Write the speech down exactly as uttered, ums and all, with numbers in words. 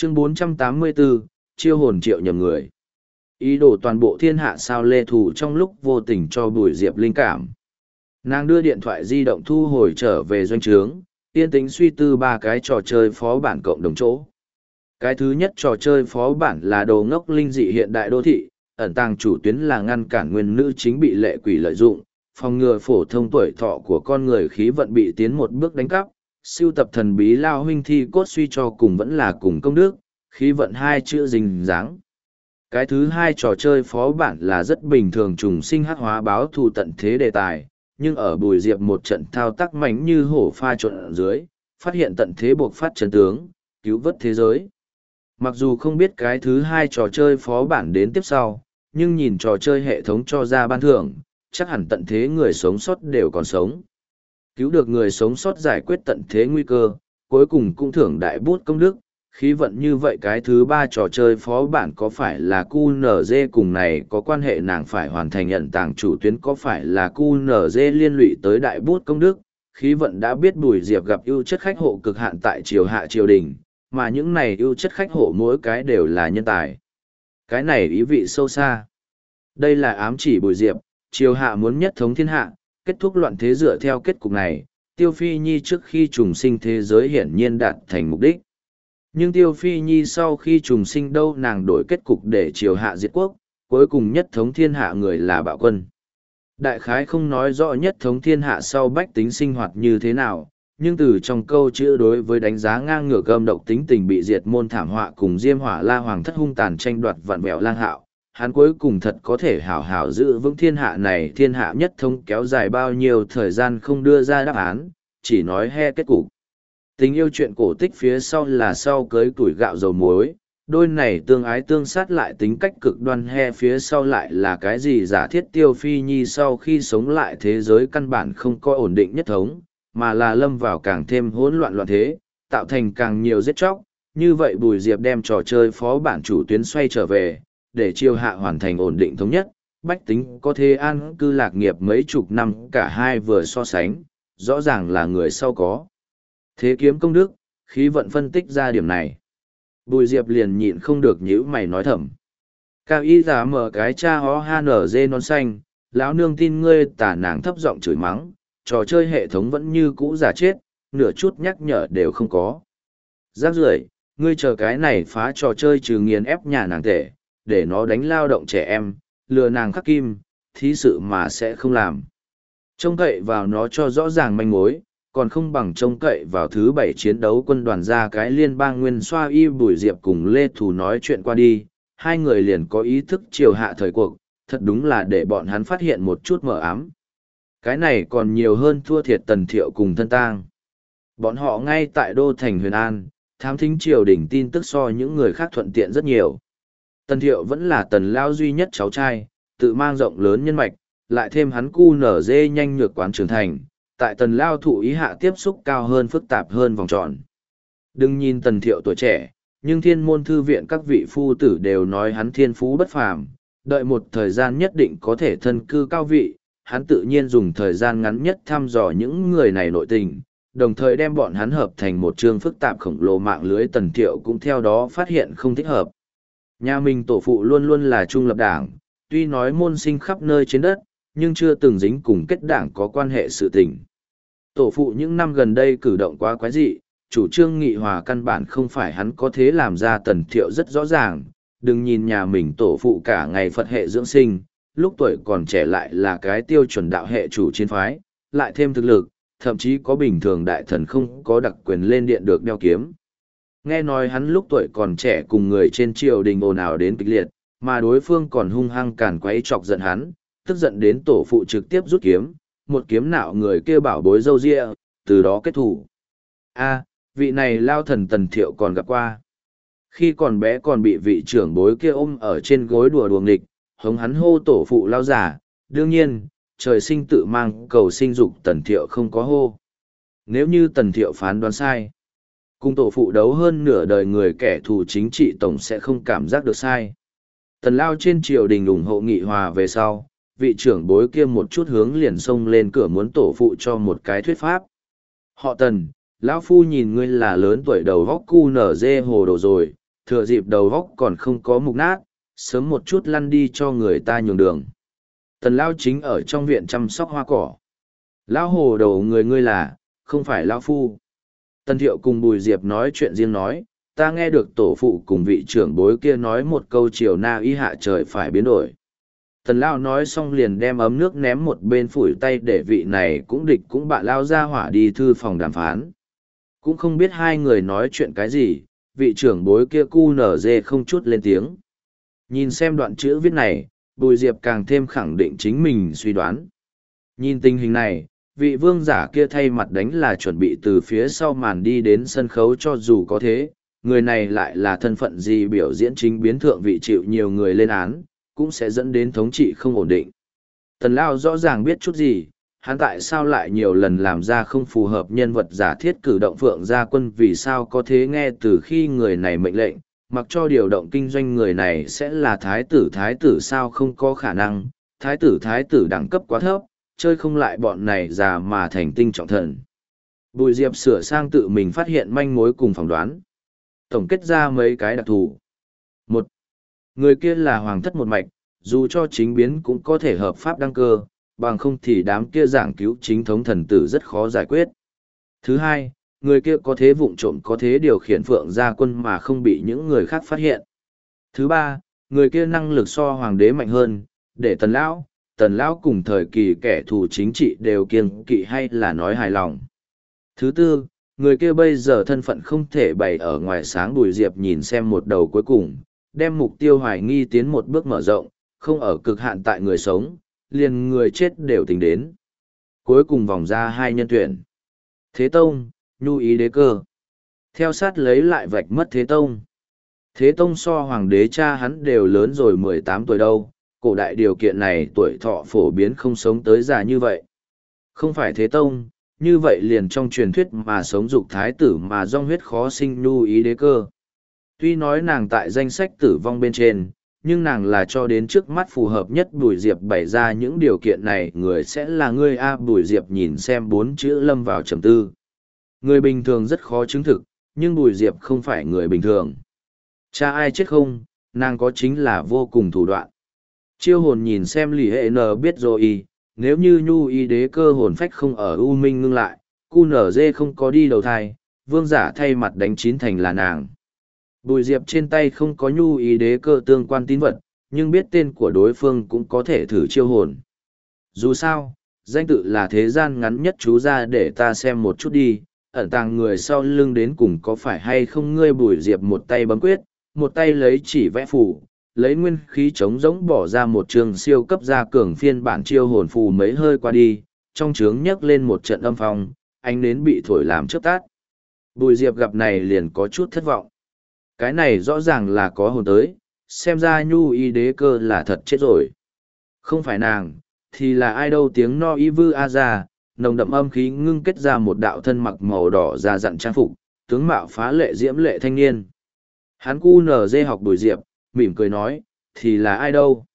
Chương bốn trăm tám mươi bốn, chiêu hồn triệu nhầm người. Ý đồ toàn bộ thiên hạ sao lê thủ trong lúc vô tình cho Bùi Diệp linh cảm. Nàng đưa điện thoại di động thu hồi trở về doanh trướng, yên tĩnh suy tư ba cái trò chơi phó bản cộng đồng chỗ. Cái thứ nhất trò chơi phó bản là đồ ngốc linh dị hiện đại đô thị, ẩn tàng chủ tuyến là ngăn cản nguyên nữ chính bị lệ quỷ lợi dụng, phòng ngừa phổ thông tuổi thọ của con người khí vận bị tiến một bước đánh cắp, siêu tập thần bí lao huynh thi cốt suy cho cùng vẫn là cùng công đức, khí vận hai chữ rình dáng. Cái thứ hai trò chơi phó bản là rất bình thường trùng sinh hắc hóa báo thù tận thế đề tài, nhưng ở Bùi Diệp một trận thao tác mánh như hổ pha trộn ở dưới, phát hiện tận thế buộc phát chân tướng, cứu vớt thế giới. Mặc dù không biết cái thứ hai trò chơi phó bản đến tiếp sau, nhưng nhìn trò chơi hệ thống cho ra ban thưởng, chắc hẳn tận thế người sống sót đều còn sống. Cứu được người sống sót giải quyết tận thế nguy cơ, cuối cùng cũng thưởng đại bút công đức, khí vận như vậy cái thứ ba trò chơi phó bản có phải là cu nờ dê cùng này có quan hệ nàng phải hoàn thành nhận tàng chủ tuyến có phải là cu nờ dê liên lụy tới đại bút công đức, khí vận đã biết Bùi Diệp gặp ưu chất khách hộ cực hạn tại triều hạ triều đình, mà những này ưu chất khách hộ mỗi cái đều là nhân tài. Cái này ý vị sâu xa. Đây là ám chỉ Bùi Diệp, triều hạ muốn nhất thống thiên hạ, kết thúc loạn thế dựa theo kết cục này, Tiêu Phi Nhi trước khi trùng sinh thế giới hiển nhiên đạt thành mục đích. Nhưng Tiêu Phi Nhi sau khi trùng sinh đâu nàng đổi kết cục để triều hạ diệt quốc, cuối cùng nhất thống thiên hạ người là bạo quân. Đại khái không nói rõ nhất thống thiên hạ sau bách tính sinh hoạt như thế nào, nhưng từ trong câu chữ đối với đánh giá ngang ngược âm độc tính tình bị diệt môn thảm họa cùng diêm hỏa la hoàng thất hung tàn tranh đoạt vạn vẹo lang hạo, hắn cuối cùng thật có thể hảo hảo giữ vững thiên hạ này thiên hạ nhất thống kéo dài bao nhiêu thời gian không đưa ra đáp án, chỉ nói he kết cục. Tình yêu chuyện cổ tích phía sau là sau cưới tuổi gạo dầu muối, đôi này tương ái tương sát lại tính cách cực đoan he phía sau lại là cái gì giả thiết Tiêu Phi Nhi sau khi sống lại thế giới căn bản không có ổn định nhất thống, mà là lâm vào càng thêm hỗn loạn loạn thế, tạo thành càng nhiều giết chóc. Như vậy Bùi Diệp đem trò chơi phó bản chủ tuyến xoay trở về, để triều hạ hoàn thành ổn định thống nhất, bách tính có thể an cư lạc nghiệp mấy chục năm cả hai vừa so sánh, rõ ràng là người sau có. Thế kiếm công đức, khí vận phân tích ra điểm này. Bùi Diệp liền nhịn không được nhíu mày nói thầm. Cao y giả mở cái cha ho han ở dê non xanh, lão nương tin ngươi tả nàng thấp giọng chửi mắng, trò chơi hệ thống vẫn như cũ giả chết, nửa chút nhắc nhở đều không có. Rác rưởi, ngươi chờ cái này phá trò chơi trừ nghiền ép nhà nàng tệ, để nó đánh lao động trẻ em, lừa nàng khắc kim, thí sự mà sẽ không làm. Trông cậy vào nó cho rõ ràng manh mối, còn không bằng trông cậy vào thứ bảy chiến đấu quân đoàn ra cái liên bang nguyên xoa y Bùi Diệp cùng Lê Thù nói chuyện qua đi, hai người liền có ý thức chiều hạ thời cuộc, thật đúng là để bọn hắn phát hiện một chút mờ ám. Cái này còn nhiều hơn thua thiệt Tần Thiệu cùng thân tang. Bọn họ ngay tại đô thành Huyền An, thám thính triều đình tin tức so những người khác thuận tiện rất nhiều. Tần Thiệu vẫn là Tần Lao duy nhất cháu trai, tự mang rộng lớn nhân mạch, lại thêm hắn cu nở dê nhanh nhược quán trưởng thành, tại Tần Lao thụ ý hạ tiếp xúc cao hơn phức tạp hơn vòng tròn. Đừng nhìn Tần Thiệu tuổi trẻ, nhưng thiên môn thư viện các vị phu tử đều nói hắn thiên phú bất phàm, đợi một thời gian nhất định có thể thân cư cao vị, hắn tự nhiên dùng thời gian ngắn nhất thăm dò những người này nội tình, đồng thời đem bọn hắn hợp thành một chương phức tạp khổng lồ mạng lưới. Tần Thiệu cũng theo đó phát hiện không thích hợp. Nhà mình tổ phụ luôn luôn là trung lập đảng, tuy nói môn sinh khắp nơi trên đất, nhưng chưa từng dính cùng kết đảng có quan hệ sự tình. Tổ phụ những năm gần đây cử động quá quái dị, chủ trương nghị hòa căn bản không phải hắn có thế làm ra. Tần Thiệu rất rõ ràng, đừng nhìn nhà mình tổ phụ cả ngày Phật hệ dưỡng sinh, lúc tuổi còn trẻ lại là cái tiêu chuẩn đạo hệ chủ chiến phái, lại thêm thực lực, thậm chí có bình thường đại thần không có đặc quyền lên điện được đeo kiếm. Nghe nói hắn lúc tuổi còn trẻ cùng người trên triều đình ồn ào đến kịch liệt, mà đối phương còn hung hăng càn quấy chọc giận hắn, tức giận đến tổ phụ trực tiếp rút kiếm, một kiếm nạo người kia bảo bối râu ria, từ đó kết thủ. A, vị này lao thần Tần Thiệu còn gặp qua. Khi còn bé còn bị vị trưởng bối kia ôm ở trên gối đùa đùa nghịch, hống hắn hô tổ phụ lao giả, đương nhiên, trời sinh tự mang cầu sinh dục Tần Thiệu không có hô. Nếu như Tần Thiệu phán đoán sai, cùng tổ phụ đấu hơn nửa đời người kẻ thù chính trị tổng sẽ không cảm giác được sai. Tần Lao trên triều đình ủng hộ nghị hòa về sau, vị trưởng bối kia một chút hướng liền xông lên cửa muốn tổ phụ cho một cái thuyết pháp. Họ Tần, lão phu nhìn ngươi là lớn tuổi đầu vóc cu nở dê hồ đồ rồi, thừa dịp đầu góc còn không có mục nát, sớm một chút lăn đi cho người ta nhường đường. Tần Lao chính ở trong viện chăm sóc hoa cỏ. Lão hồ đầu người ngươi là, không phải Lão Phu. Tần Thiệu cùng Bùi Diệp nói chuyện riêng nói, ta nghe được tổ phụ cùng vị trưởng bối kia nói một câu chiều na y hạ trời phải biến đổi. Tần Lao nói xong liền đem ấm nước ném một bên phủi tay để vị này cũng địch cũng bạn Lao ra hỏa đi thư phòng đàm phán. Cũng không biết hai người nói chuyện cái gì, vị trưởng bối kia cu nở dê không chút lên tiếng. Nhìn xem đoạn chữ viết này, Bùi Diệp càng thêm khẳng định chính mình suy đoán. Nhìn tình hình này, vị vương giả kia thay mặt đánh là chuẩn bị từ phía sau màn đi đến sân khấu cho dù có thế, người này lại là thân phận gì biểu diễn chính biến thượng vị chịu nhiều người lên án, cũng sẽ dẫn đến thống trị không ổn định. Tần Lao rõ ràng biết chút gì, hắn tại sao lại nhiều lần làm ra không phù hợp nhân vật giả thiết cử động Phượng Gia Quân vì sao có thế nghe từ khi người này mệnh lệnh, mặc cho điều động kinh doanh người này sẽ là thái tử thái tử sao không có khả năng, thái tử thái tử đẳng cấp quá thấp, chơi không lại bọn này già mà thành tinh trọng thần. Bùi Diệp sửa sang tự mình phát hiện manh mối cùng phỏng đoán. Tổng kết ra mấy cái đặc thù. Một, người kia là hoàng thất một mạch, dù cho chính biến cũng có thể hợp pháp đăng cơ, bằng không thì đám kia giảng cứu chính thống thần tử rất khó giải quyết. Thứ hai, người kia có thế vụng trộm có thế điều khiển Phượng Gia Quân mà không bị những người khác phát hiện. Thứ ba, người kia năng lực so hoàng đế mạnh hơn, để Tần Lão, Tần Lão cùng thời kỳ kẻ thù chính trị đều kiêng kỵ hay là nói hài lòng. Thứ tư, người kia bây giờ thân phận không thể bày ở ngoài sáng. Bùi Diệp nhìn xem một đầu cuối cùng, đem mục tiêu hoài nghi tiến một bước mở rộng, không ở cực hạn tại người sống, liền người chết đều tính đến. Cuối cùng vòng ra hai nhân tuyển. Thế Tông, Nhu Ý Đế Cơ. Theo sát lấy lại vạch mất Thế Tông. Thế Tông so hoàng đế cha hắn đều lớn rồi mười tám tuổi đâu, cổ đại điều kiện này tuổi thọ phổ biến không sống tới già như vậy. Không phải Thế Tông, như vậy liền trong truyền thuyết mà sống dục thái tử mà dòng huyết khó sinh Nhu Ý Đế Cơ. Tuy nói nàng tại danh sách tử vong bên trên, nhưng nàng là cho đến trước mắt phù hợp nhất. Bùi Diệp bày ra những điều kiện này người sẽ là ngươi a. Bùi Diệp nhìn xem bốn chữ lâm vào trầm tư. Người bình thường rất khó chứng thực, nhưng Bùi Diệp không phải người bình thường. Cha ai chết không, nàng có chính là vô cùng thủ đoạn. Chiêu hồn nhìn xem lì hệ n biết rồi, nếu như Nhu Y Đế Cơ hồn phách không ở U Minh ngưng lại, cu nở dê không có đi đầu thai, vương giả thay mặt đánh chín thành là nàng. Bùi Diệp trên tay không có Nhu Y Đế Cơ tương quan tín vật, nhưng biết tên của đối phương cũng có thể thử chiêu hồn. Dù sao, danh tự là thế gian ngắn nhất chú ra để ta xem một chút đi, ẩn tàng người sau lưng đến cùng có phải hay không. Ngươi Bùi Diệp một tay bấm quyết, một tay lấy chỉ vẽ phù, lấy nguyên khí trống rỗng bỏ ra một trường siêu cấp gia cường phiên bản chiêu hồn phù mấy hơi qua đi, trong trướng nhấc lên một trận âm phong, ánh nến bị thổi làm chớp tắt. Bùi Diệp gặp này liền có chút thất vọng. Cái này rõ ràng là có hồn tới, xem ra Nhu Y Đế Cơ là thật chết rồi. Không phải nàng, thì là ai đâu. Tiếng no y vư a ra, nồng đậm âm khí ngưng kết ra một đạo thân mặc màu đỏ da dặn trang phục, tướng mạo phá lệ diễm lệ thanh niên. Hắn cu nở dê học Bùi Diệp, mỉm cười nói, thì là ai đâu.